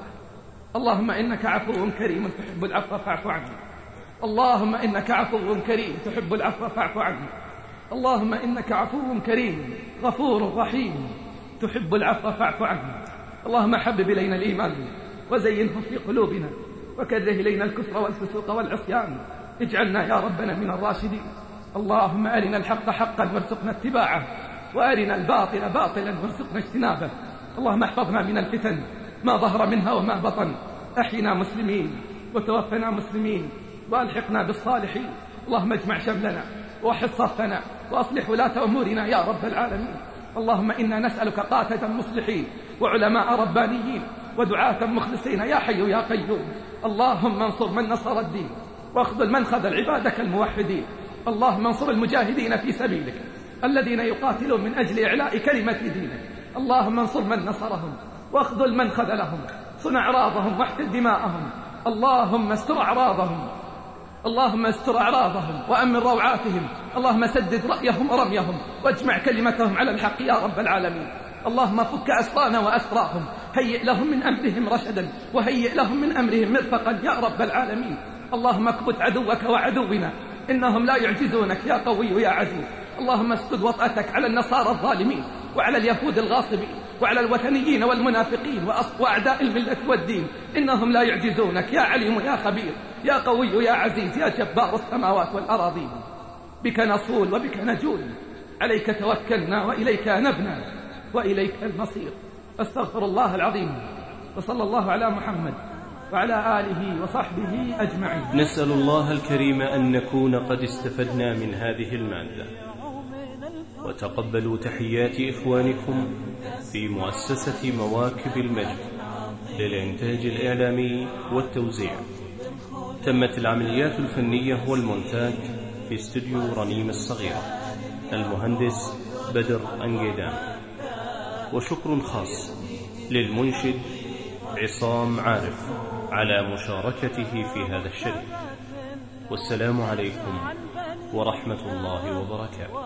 اللهم إنك عفو كريم تحب العفو فاعف عنا. اللهم إنك عفو كريم تحب العفو فاعف عنا. اللهم إنك عفو كريم غفور رحيم تحب العفو فاعف عنا. اللهم حبب إلينا الإيمان وزينه في قلوبنا، وكره إلينا الكفر والفسوق والعصيان. اجعلنا يا ربنا من الراشدين. اللهم أرنا الحق حقا وارزقنا اتباعه، وأرنا الباطل باطلا وارزقنا اجتنابه. اللهم احفظنا من الفتن ما ظهر منها وما بطن. أحينا مسلمين وتوفنا مسلمين، وألحقنا بالصالحين. اللهم اجمع شملنا ووحد صفنا، وأصلح ولاة أمورنا يا رب العالمين. اللهم إنا نسألك قادة مصلحين، وعلماء ربانيين، ودعاة مخلصين يا حي يا قيوم. اللهم انصر من نصر الدين، واخذل من خذل عبادك الموحدين. اللهم انصر المجاهدين في سبيلك الذين يقاتلون من أجل إعلاء كلمة دينك. اللهم انصر من نصرهم، واخذل من خذلهم. صن أعراضهم واحقن دماءهم. اللهم استر أعراضهم، اللهم استر أعراضهم وأمن روعاتهم. اللهم سدد رأيهم ورميهم، واجمع كلمتهم على الحق يا رب العالمين. اللهم فك أسرانا وأسراهم، هيئ لهم من أمرهم رشدا، وهيئ لهم من أمرهم مرفقا يا رب العالمين. اللهم اكبت عدوك وعدونا، إنهم لا يعجزونك يا قوي يا عزيز. اللهم اسدد وطأتك على النصارى الظالمين، وعلى اليهود الغاصبين، وعلى الوثنيين والمنافقين وأعداء الملة والدين. إنهم لا يعجزونك يا عليم يا خبير يا قوي يا عزيز يا جبار السماوات والأراضين. بك نصول وبك نجول، عليك توكلنا وإليك أنبنا وإليك المصير. أستغفر الله العظيم وصلى الله على محمد وعلى آله وصحبه أجمعين. نسأل الله الكريم أن نكون قد استفدنا من هذه المادة، وتقبلوا تحيات إخوانكم في مؤسسة مواكب المجد للإنتاج الإعلامي والتوزيع. تمت العمليات الفنية والمونتاج في استوديو رنيم الصغيرة، المهندس بدر أنجيدان. وشكر خاص للمنشد عصام عارف على مشاركته في هذا الشريط. والسلام عليكم ورحمة الله وبركاته.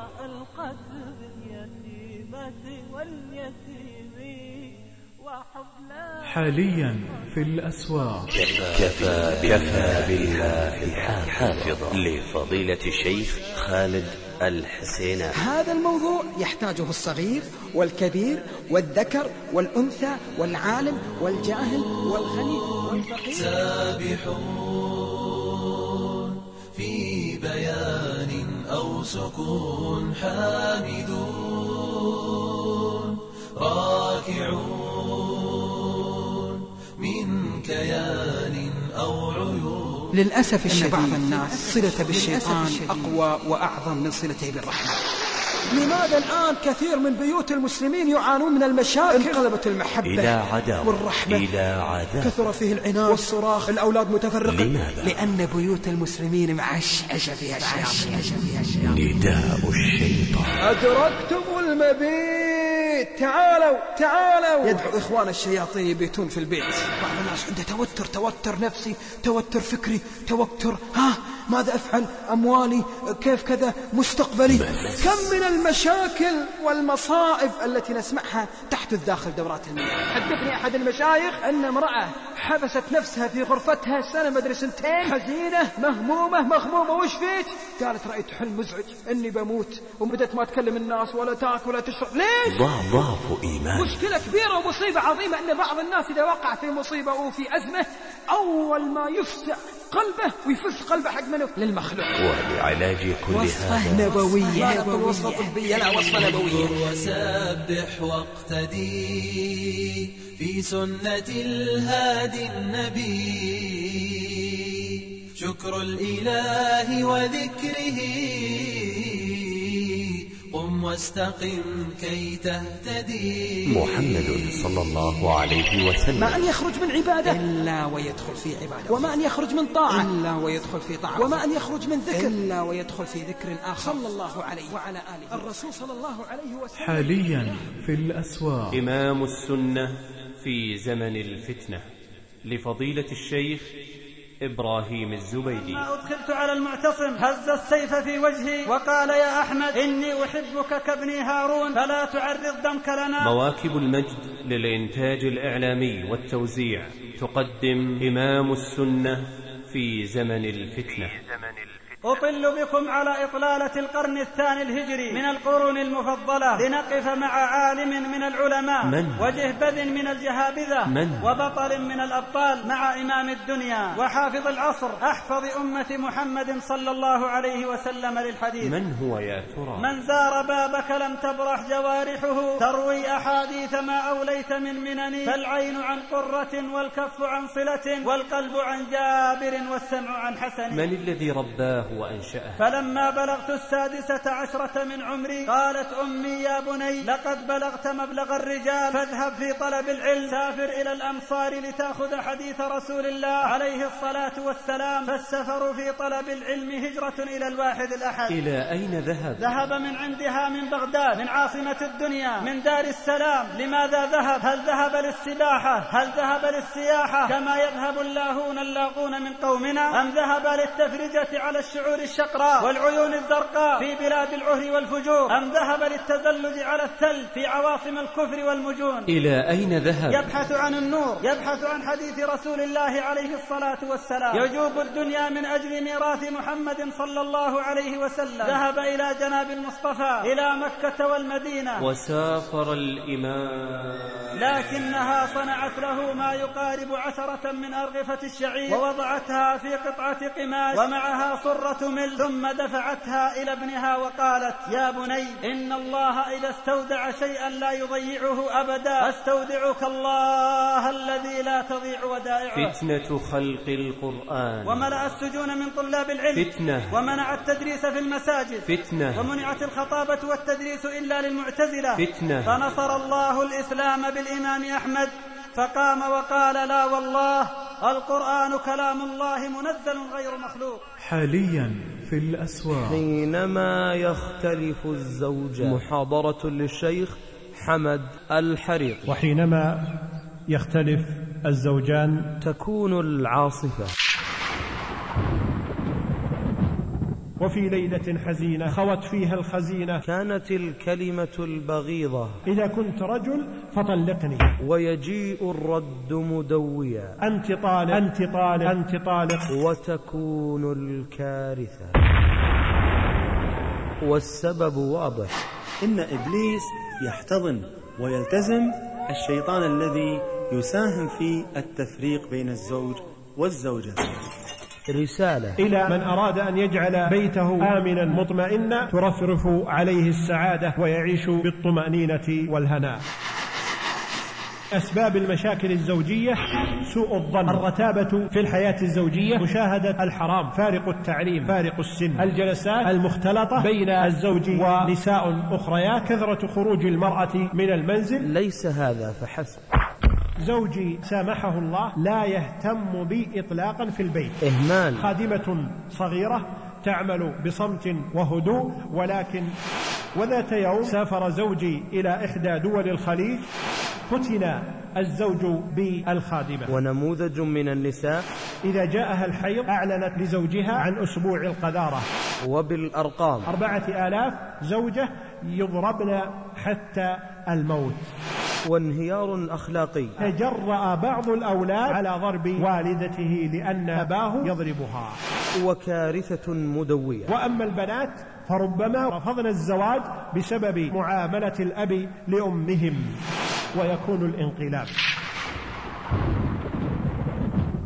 حاليا في الأسواق. كفى كفى بالله حافظا لفضيلة الشيخ خالد الحسيني. هذا الموضوع يحتاجه الصغير والكبير والذكر والأنثى والعالم والجاهل والغني والفقير. سابحون في بيان أو سكون، حامدون راكعون من كيان أو عيون. للأسف الشديد بعض الناس صلة بالشيطان أقوى وأعظم من صلته بالرحمن. لماذا الآن كثير من بيوت المسلمين يعانون من المشاكل؟ انقلبت المحبة إلى عداوة والرحمة إلى عذاب، كثر فيه العناد والصراخ، الأولاد متفرقة. لماذا؟ لأن بيوت المسلمين معشعشة فيها الشياطين. نداء الشيطان. أدركتم المبيت، تعالوا تعالوا. يدعو إخوان الشياطين يبيتون في البيت. بعض الناس عنده توتر، توتر نفسي، توتر فكري، توتر ها ماذا أفعل، أموالي كيف كذا، مستقبلي. كم من المشاكل والمصائب التي نسمعها تحدث داخل دورات المياه. حدثني أحد المشايخ أن امرأة حبست نفسها في غرفتها سنة مدري سنتين، حزينة مهمومة مغمومة. وش فيك؟ قالت رأيت حلم مزعج إني بموت، وبدت ما تكلم الناس ولا تاكل ولا تشرب. ليش؟ ضعف إيمان. مشكلة كبيرة ومصيبة عظيمة أن بعض الناس إذا وقع في مصيبة أو في أزمة أول ما يفزع قلبه ويفز قلبه حق منه للمخلوق. ولعلاج كل وصفة هذا نبوية، لا تقول وصفة طبية، لا وصفة نبوية. وسبح واقتدي في سنة الهادي النبي، شكر الإله وذكره، قم واستقم كي تهتدي. محمد صلى الله عليه وسلم. ما أن يخرج من عبادة إلا ويدخل في عبادة، وما أن يخرج من طاعة إلا ويدخل في طاعة، وما أن يخرج من ذكر إلا ويدخل في ذكر آخر. صلى الله عليه وعلى آله الرسول صلى الله عليه وسلم. حاليا في الأسواق. إمام السنة في زمن الفتنة لفضيلة الشيخ إبراهيم الزبيدي. لما أدخلت على المعتصم هز السيف في وجهي وقال يا أحمد إني أحبك كابني هارون فلا تعرض دمك لنا. مواكب المجد للإنتاج الإعلامي والتوزيع تقدم إمام السنة في زمن الفتنة. أطل بكم على إطلالة القرن الثاني الهجري من القرون المفضلة لنقف مع عالم من العلماء من؟ وجهبذ من الجهابذة من؟ وبطل من الأبطال مع إمام الدنيا وحافظ العصر أحفظ أمة محمد صلى الله عليه وسلم للحديث. من هو يا ترى؟ من زار بابك لم تبرح جوارحه تروي أحاديث ما أوليت من منن، فالعين عن قرة والكف عن صلة والقلب عن جابر والسمع عن حسن. من الذي رباه وأنشأه؟ فلما بلغت السادسة عشرة من عمري قالت أمي يا بني لقد بلغت مبلغ الرجال فاذهب في طلب العلم، سافر إلى الأمصار لتأخذ حديث رسول الله عليه الصلاة والسلام. فالسفر في طلب العلم هجرة إلى الواحد الأحد. إلى أين ذهب؟ ذهب من عندها من بغداد من عاصمة الدنيا من دار السلام. لماذا ذهب؟ هل ذهب للسباحة؟ هل ذهب للسياحة كما يذهب اللاهون اللاغون من قومنا؟ أم ذهب للتفرجة على الشعور الشقراء والعيون الزرقاء في بلاد العهر والفجور؟ أم ذهب للتزلج على الثلج في عواصم الكفر والمجون؟ إلى أين ذهب؟ يبحث عن النور، يبحث عن حديث رسول الله عليه الصلاة والسلام، يجوب الدنيا من أجل ميراث محمد صلى الله عليه وسلم. ذهب إلى جناب المصطفى إلى مكة والمدينة وسافر الإمام، لكنها صنعت له ما يقارب عشرة من أرغفة الشعير ووضعتها في قطعة قماش ومعها صرة تمل، ثم دفعتها إلى ابنها وقالت: يا بني، إن الله إذا استودع شيئا لا يضيعه أبدا، استودعك الله الذي لا تضيع ودائعه. فتنة خلق القرآن، وملأ السجون من طلاب العلم، فتنة، ومنع التدريس في المساجد، فتنة، ومنعت الخطابة والتدريس إلا للمعتزلة، فتنة. فنصر الله الإسلام بالإمام أحمد، فقام وقال: لا والله، القرآن كلام الله منزل غير مخلوق. حاليا في الأسواق حينما يختلف الزوجان، محاضرة للشيخ حمد الحريقي. وحينما يختلف الزوجان تكون العاصفة. وفي ليلة حزينة خوت فيها الخزينة، كانت الكلمة البغيضة: إذا كنت رجل فطلقني. ويجيء الرد مدويا: أنت طالق، أنت طالق، أنت طالق. وتكون الكارثة. والسبب واضح: إن إبليس يحتضن ويلتزم الشيطان الذي يساهم في التفريق بين الزوج والزوجة. رسالة إلى من أراد أن يجعل بيته آمنا مطمئنا ترفرف عليه السعادة ويعيش بالطمأنينة والهناء. أسباب المشاكل الزوجية: سوء الظن، الرتابة في الحياة الزوجية، مشاهدة الحرام، فارق التعليم، فارق السن، الجلسات المختلطة بين الزوج ونساء أخريات، كثرة خروج المرأة من المنزل. ليس هذا فحسب. زوجي سامحه الله لا يهتم بي إطلاقا في البيت، إهمال. خادمة صغيرة تعمل بصمت وهدوء، ولكن وذات يوم سافر زوجي إلى إحدى دول الخليج، فتن الزوج بالخادمة. ونموذج من النساء إذا جاءها الحيض أعلنت لزوجها عن أسبوع القذارة. وبالأرقام: أربعة آلاف زوجة يضربن حتى الموت. وانهيار أخلاقي: تجرأ بعض الأولاد على ضرب والدته لأن أباه يضربها. وكارثة مدوية: وأما البنات فربما رفضن الزواج بسبب معاملة الأب لأمهم، ويكون الانقلاب.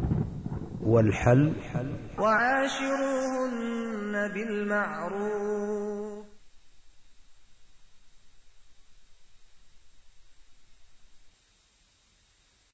والحل: وعاشروهن بالمعروف